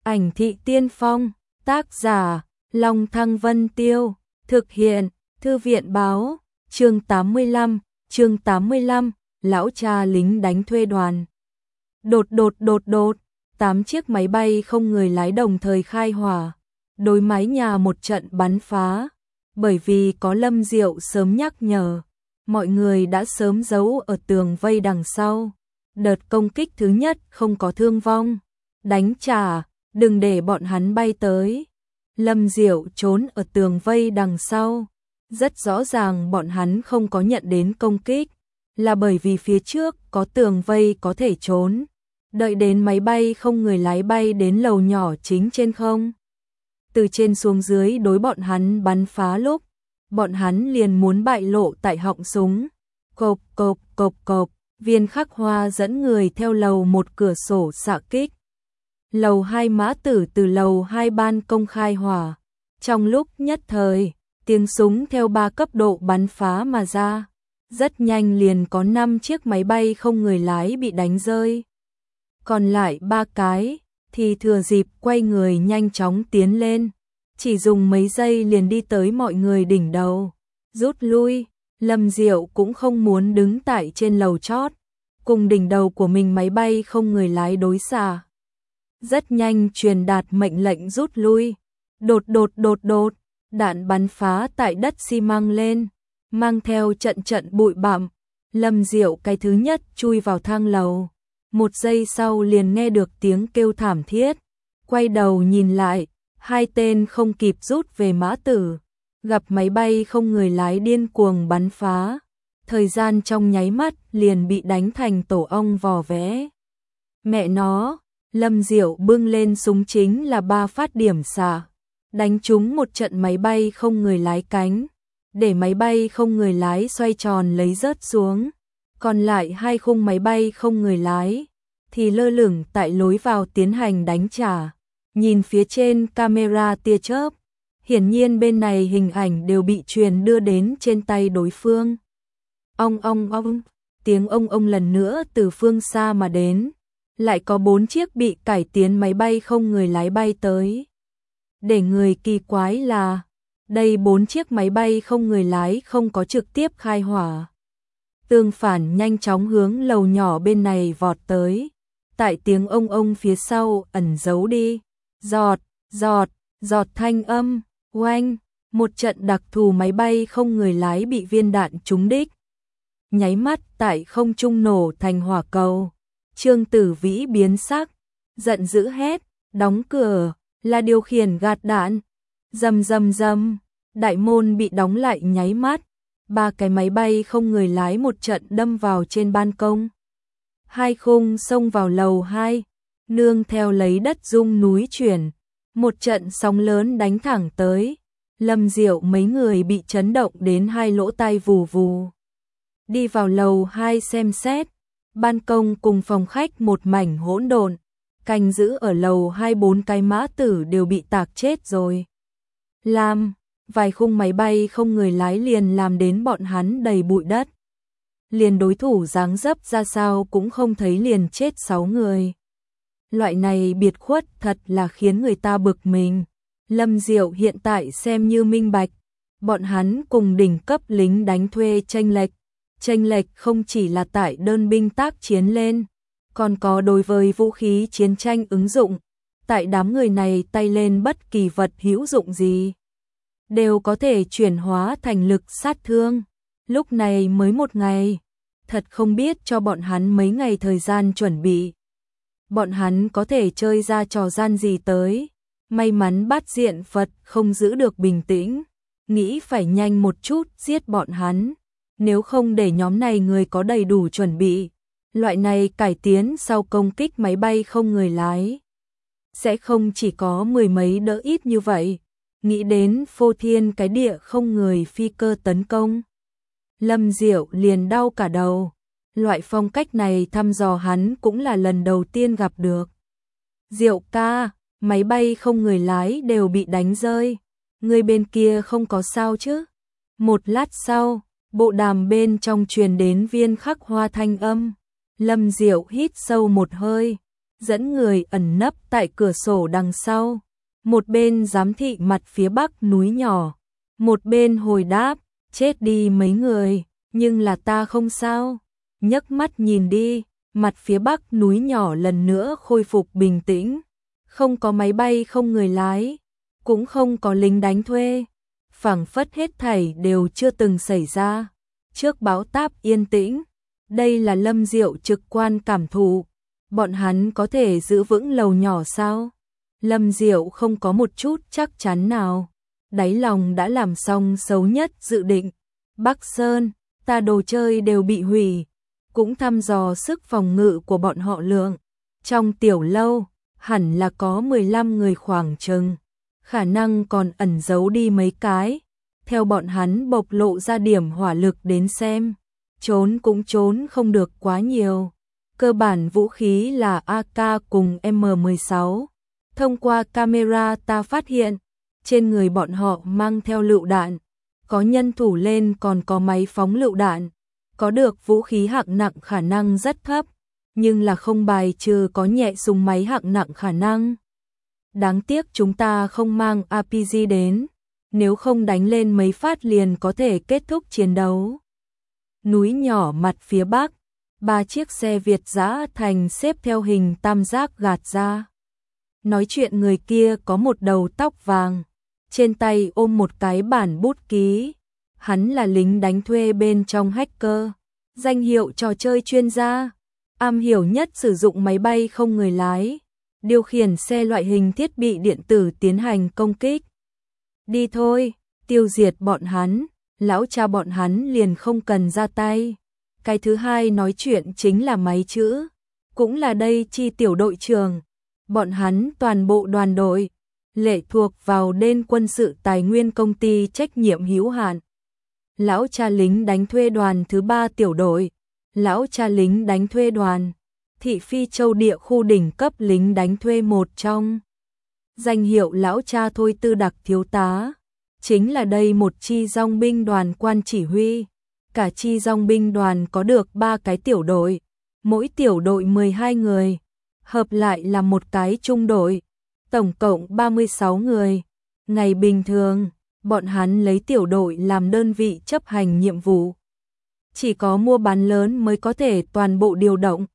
Ảnh thị tiên phong, tác giả, Long Thăng Vân Tiêu, thực hiện, Thư viện báo, chương 85, lão cha lính đánh thuê đoàn. Đột, 8 chiếc máy bay không người lái đồng thời khai hỏa, đối mái nhà một trận bắn phá, bởi vì có Lâm Diệu sớm nhắc nhở, mọi người đã sớm giấu ở tường vây đằng sau. Đợt công kích thứ nhất không có thương vong, đánh trả, đừng để bọn hắn bay tới. Lâm Diệu trốn ở tường vây đằng sau, rất rõ ràng bọn hắn không có nhận đến công kích, là bởi vì phía trước có tường vây có thể trốn. Đợi đến máy bay không người lái bay đến lầu nhỏ chính trên không, từ trên xuống dưới đối bọn hắn bắn phá lúc, bọn hắn liền muốn bại lộ tại họng súng. Cộp, Viên Khắc Hoa dẫn người theo lầu 1 cửa sổ xạ kích. Lầu 2 Mã Tử từ lầu 2 ban công khai hỏa. Trong lúc nhất thời, tiếng súng theo 3 cấp độ bắn phá mà ra. Rất nhanh liền có 5 chiếc máy bay không người lái bị đánh rơi. Còn lại 3 cái thì thừa dịp quay người nhanh chóng tiến lên. Chỉ dùng mấy giây liền đi tới mọi người đỉnh đầu. Rút lui, Lâm Diệu cũng không muốn đứng tại trên lầu chót, cùng đỉnh đầu của mình máy bay không người lái đối xạ. Rất nhanh truyền đạt mệnh lệnh rút lui. Đột, đạn bắn phá tại đất xi măng lên, mang theo trận bụi bặm. Lâm Diệu cái thứ nhất chui vào thang lầu. 1 giây sau liền nghe được tiếng kêu thảm thiết. Quay đầu nhìn lại, 2 tên không kịp rút về Mã Tử, gặp máy bay không người lái điên cuồng bắn phá. Thời gian trong nháy mắt liền bị đánh thành tổ ong vò vẽ. Mẹ nó, Lâm Diệu bưng lên súng chính là 3 phát điểm xạ, đánh trúng một trận máy bay không người lái cánh, để máy bay không người lái xoay tròn lấy rớt xuống. Còn lại 2 khung máy bay không người lái thì lơ lửng tại lối vào tiến hành đánh trả. Nhìn phía trên camera tia chớp, hiển nhiên bên này hình ảnh đều bị truyền đưa đến trên tay đối phương. Ong, tiếng ông lần nữa từ phương xa mà đến. Lại có 4 chiếc bị cải tiến máy bay không người lái bay tới. Để người kỳ quái là, đây 4 chiếc máy bay không người lái không có trực tiếp khai hỏa. Tương phản nhanh chóng hướng lầu nhỏ bên này vọt tới. Tại tiếng ông phía sau ẩn giấu đi. Giọt thanh âm, oanh, một trận đặc thù máy bay không người lái bị viên đạn trúng đích. Nháy mắt tại không trung nổ thành hỏa cầu. Trương Tử Vĩ biến sắc, giận dữ hét, đóng cửa, là điều khiển gạt đạn. Rầm, đại môn bị đóng lại nháy mắt. 3 cái máy bay không người lái một trận đâm vào trên ban công. 2 khung xông vào lầu 2, nương theo lấy đất rung núi chuyển. Một trận sóng lớn đánh thẳng tới. Lâm Diệu mấy người bị chấn động đến 2 lỗ tai vù vù. Đi vào lầu 2 xem xét, ban công cùng phòng khách một mảnh hỗn độn. Canh giữ ở lầu 2 4 cái Mã Tử đều bị tạc chết rồi. Vài khung máy bay không người lái liền làm đến bọn hắn đầy bụi đất. Liền đối thủ dáng dấp ra sao cũng không thấy liền chết 6 người. Loại này biệt khuất thật là khiến người ta bực mình. Lâm Diệu hiện tại xem như minh bạch, bọn hắn cùng đỉnh cấp lính đánh thuê chênh lệch không chỉ là tại đơn binh tác chiến lên, còn có đối với vũ khí chiến tranh ứng dụng. Tại đám người này tay lên bất kỳ vật hữu dụng gì đều có thể chuyển hóa thành lực sát thương. Lúc này mới 1 ngày, thật không biết cho bọn hắn mấy ngày thời gian chuẩn bị. Bọn hắn có thể chơi ra trò gian gì tới. May mắn Bát Diện Phật không giữ được bình tĩnh, nghĩ phải nhanh một chút giết bọn hắn. Nếu không để nhóm này người có đầy đủ chuẩn bị, loại này cải tiến sau công kích máy bay không người lái sẽ không chỉ có 10 mấy đỡ ít như vậy. Nghĩ đến phô thiên cái địa không người phi cơ tấn công, Lâm Diệu liền đau cả đầu. Loại phong cách này thăm dò hắn cũng là lần đầu tiên gặp được. Diệu ca, máy bay không người lái đều bị đánh rơi, người bên kia không có sao chứ? Một lát sau, bộ đàm bên trong truyền đến Viên Khắc Hoa thanh âm. Lâm Diệu hít sâu một hơi, dẫn người ẩn nấp tại cửa sổ đằng sau. Một bên giám thị mặt phía bắc núi nhỏ, một bên hồi đáp, chết đi mấy người, nhưng là ta không sao. Nhấc mắt nhìn đi, mặt phía bắc núi nhỏ lần nữa khôi phục bình tĩnh, không có máy bay không người lái, cũng không có lính đánh thuê, phảng phất hết thảy đều chưa từng xảy ra. Trước bão táp yên tĩnh, đây là Lâm Diệu trực quan cảm thụ. Bọn hắn có thể giữ vững lầu nhỏ sao? Lâm Diệu không có một chút chắc chắn nào, đáy lòng đã làm xong xấu nhất dự định. Bắc Sơn, ta đồ chơi đều bị hủy, cũng thăm dò sức phòng ngự của bọn họ lượng. Trong tiểu lâu, hẳn là có 15 người khoảng chừng, khả năng còn ẩn giấu đi mấy cái. Theo bọn hắn bộc lộ ra điểm hỏa lực đến xem, trốn cũng trốn không được quá nhiều. Cơ bản vũ khí là AK cùng M16. Thông qua camera ta phát hiện, trên người bọn họ mang theo lựu đạn, có nhân thủ lên còn có máy phóng lựu đạn, có được vũ khí hạng nặng khả năng rất thấp, nhưng là không bài trừ có nhẹ súng máy hạng nặng khả năng. Đáng tiếc chúng ta không mang RPG đến, nếu không đánh lên mấy phát liền có thể kết thúc chiến đấu. Núi nhỏ mặt phía bắc, 3 chiếc xe Việt dã thành xếp theo hình tam giác gạt ra. Nói chuyện người kia có một đầu tóc vàng, trên tay ôm một cái bản bút ký. Hắn là lính đánh thuê bên trong hacker, danh hiệu trò chơi chuyên gia, am hiểu nhất sử dụng máy bay không người lái, điều khiển xe loại hình thiết bị điện tử tiến hành công kích. Đi thôi, tiêu diệt bọn hắn, lão cha bọn hắn liền không cần ra tay. Cái thứ hai nói chuyện chính là máy chữ, cũng là đây chi tiểu đội trưởng. Bọn hắn toàn bộ đoàn đội, lệ thuộc vào đên quân sự tài nguyên công ty trách nhiệm hữu hạn. Lão cha lính đánh thuê đoàn thứ 3 tiểu đội, lão cha lính đánh thuê đoàn, thị phi châu địa khu đỉnh cấp lính đánh thuê một trong. Danh hiệu lão cha Thôi Tư Đặc thiếu tá, chính là đây một chi dòng binh đoàn quan chỉ huy. Cả chi dòng binh đoàn có được 3 cái tiểu đội, mỗi tiểu đội 12 người, hợp lại là một cái trung đội, tổng cộng 36 người. Ngày bình thường, bọn hắn lấy tiểu đội làm đơn vị chấp hành nhiệm vụ. Chỉ có mua bán lớn mới có thể toàn bộ điều động.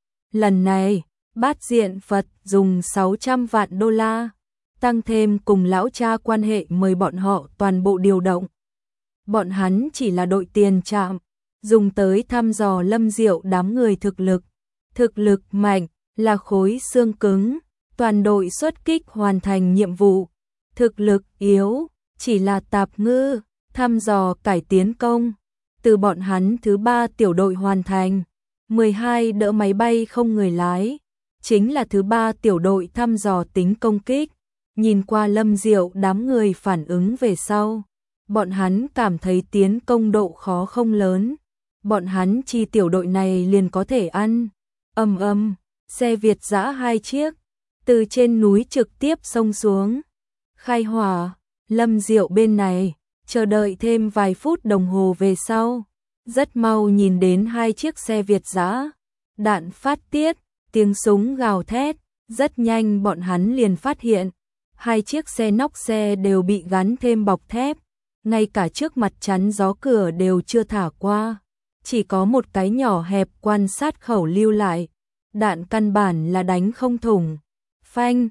Lần này, Bát Diện Phật dùng 600 vạn đô la, tăng thêm cùng lão cha quan hệ mời bọn họ toàn bộ điều động. Bọn hắn chỉ là đội tiền trạm, dùng tới thăm dò Lâm Diệu đám người thực lực. Thực lực mạnh là khối xương cứng, toàn đội xuất kích hoàn thành nhiệm vụ. Thực lực yếu chỉ là tạp ngư, thăm dò cải tiến công. Từ bọn hắn thứ 3 tiểu đội hoàn thành, 12 đỡ máy bay không người lái, chính là thứ 3 tiểu đội thăm dò tính công kích. Nhìn qua Lâm Diệu đám người phản ứng về sau, bọn hắn cảm thấy tiến công độ khó không lớn. Bọn hắn chi tiểu đội này liền có thể ăn. Xe Việt dã 2 chiếc, từ trên núi trực tiếp xông xuống. Khai hỏa, Lâm Diệu bên này, chờ đợi thêm vài phút đồng hồ về sau. Rất mau nhìn đến 2 chiếc xe Việt dã, đạn phát tiết, tiếng súng gào thét. Rất nhanh bọn hắn liền phát hiện, 2 chiếc xe nóc xe đều bị gắn thêm bọc thép. Ngay cả trước mặt chắn gió cửa đều chưa thả qua, chỉ có một cái nhỏ hẹp quan sát khẩu lưu lại. Đạn căn bản là đánh không thủng. Phanh,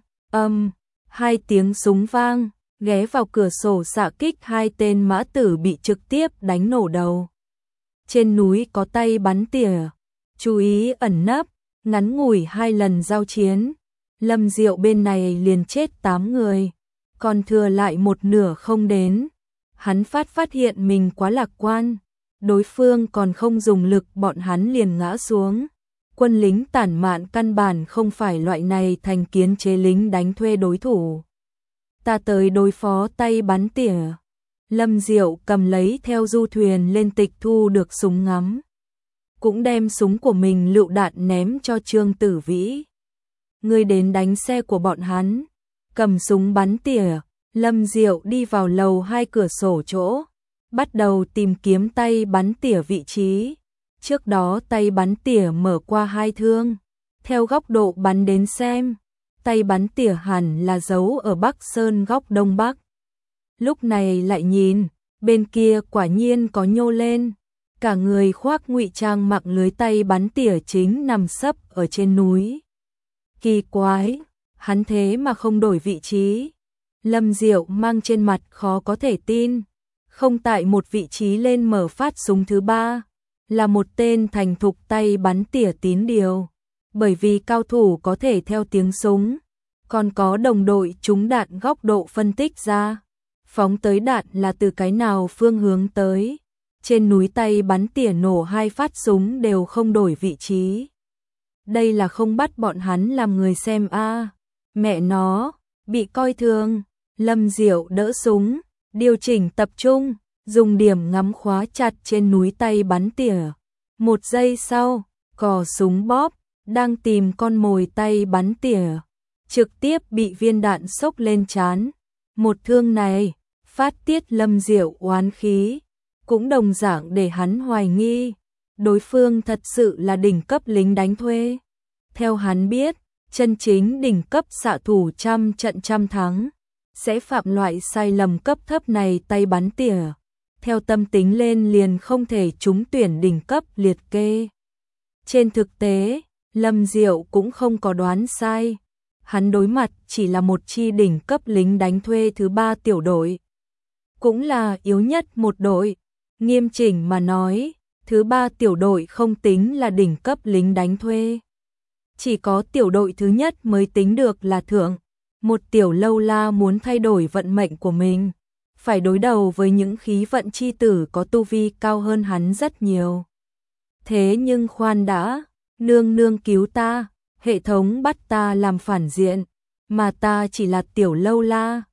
2 tiếng súng vang, ghé vào cửa sổ xạ kích 2 tên mã tử bị trực tiếp đánh nổ đầu. Trên núi có tay bắn tỉa, chú ý ẩn nấp, ngắn ngủi 2 lần giao chiến. Lâm Diệu bên này liền chết 8 người, còn thừa lại một nửa không đến. Hắn phát hiện mình quá lạc quan, đối phương còn không dùng lực bọn hắn liền ngã xuống. Quân lính tản mạn căn bản không phải loại này thành kiến chế lính đánh thuê đối thủ. Ta tới đối phó tay bắn tỉa. Lâm Diệu cầm lấy theo du thuyền lên tịch thu được súng ngắm. Cũng đem súng của mình lựu đạn ném cho Trương Tử Vĩ. Người đến đánh xe của bọn hắn, cầm súng bắn tỉa. Lâm Diệu đi vào lầu 2 cửa sổ chỗ, bắt đầu tìm kiếm tay bắn tỉa vị trí. Trước đó tay bắn tỉa mở qua 2 thương, Theo góc độ bắn đến xem, tay bắn tỉa hẳn là giấu ở Bắc Sơn góc Đông Bắc. Lúc này lại nhìn, bên kia quả nhiên có nhô lên, cả người khoác ngụy trang mặc lưới tay bắn tỉa chính nằm sấp ở trên núi. Kỳ quái, hắn thế mà không đổi vị trí. Lâm Diệu mang trên mặt khó có thể tin, không tại một vị trí lên mở phát súng thứ ba, là một tên thành thục tay bắn tỉa tín điều. Bởi vì cao thủ có thể theo tiếng súng, còn có đồng đội trúng đạn góc độ phân tích ra, phóng tới đạn là từ cái nào phương hướng tới. Trên núi tay bắn tỉa nổ 2 phát súng đều không đổi vị trí. Đây là không bắt bọn hắn làm người xem a. Mẹ nó, bị coi thường. Lâm Diệu đỡ súng, điều chỉnh tập trung, dùng điểm ngắm khóa chặt trên núi tay bắn tỉa. 1 giây sau, cò súng bóp, đang tìm con mồi tay bắn tỉa, trực tiếp bị viên đạn xốc lên trán. Một thương này, phát tiết Lâm Diệu oán khí, cũng đồng dạng để hắn hoài nghi, đối phương thật sự là đỉnh cấp lính đánh thuê. Theo hắn biết, chân chính đỉnh cấp xạ thủ trăm trận trăm thắng, sẽ phạm loại sai lầm cấp thấp này tay bắn tỉa. Theo tâm tính lên liền không thể trúng tuyển đỉnh cấp liệt kê. Trên thực tế, Lâm Diệu cũng không có đoán sai. Hắn đối mặt chỉ là một chi đỉnh cấp lính đánh thuê thứ 3 tiểu đội. Cũng là yếu nhất một đội. Nghiêm chỉnh mà nói, thứ 3 tiểu đội không tính là đỉnh cấp lính đánh thuê. Chỉ có tiểu đội thứ nhất mới tính được là thượng. Một tiểu lâu la muốn thay đổi vận mệnh của mình, phải đối đầu với những khí vận chi tử có tu vi cao hơn hắn rất nhiều. Thế nhưng khoan đã, nương nương cứu ta, hệ thống bắt ta làm phản diện, mà ta chỉ là tiểu lâu la,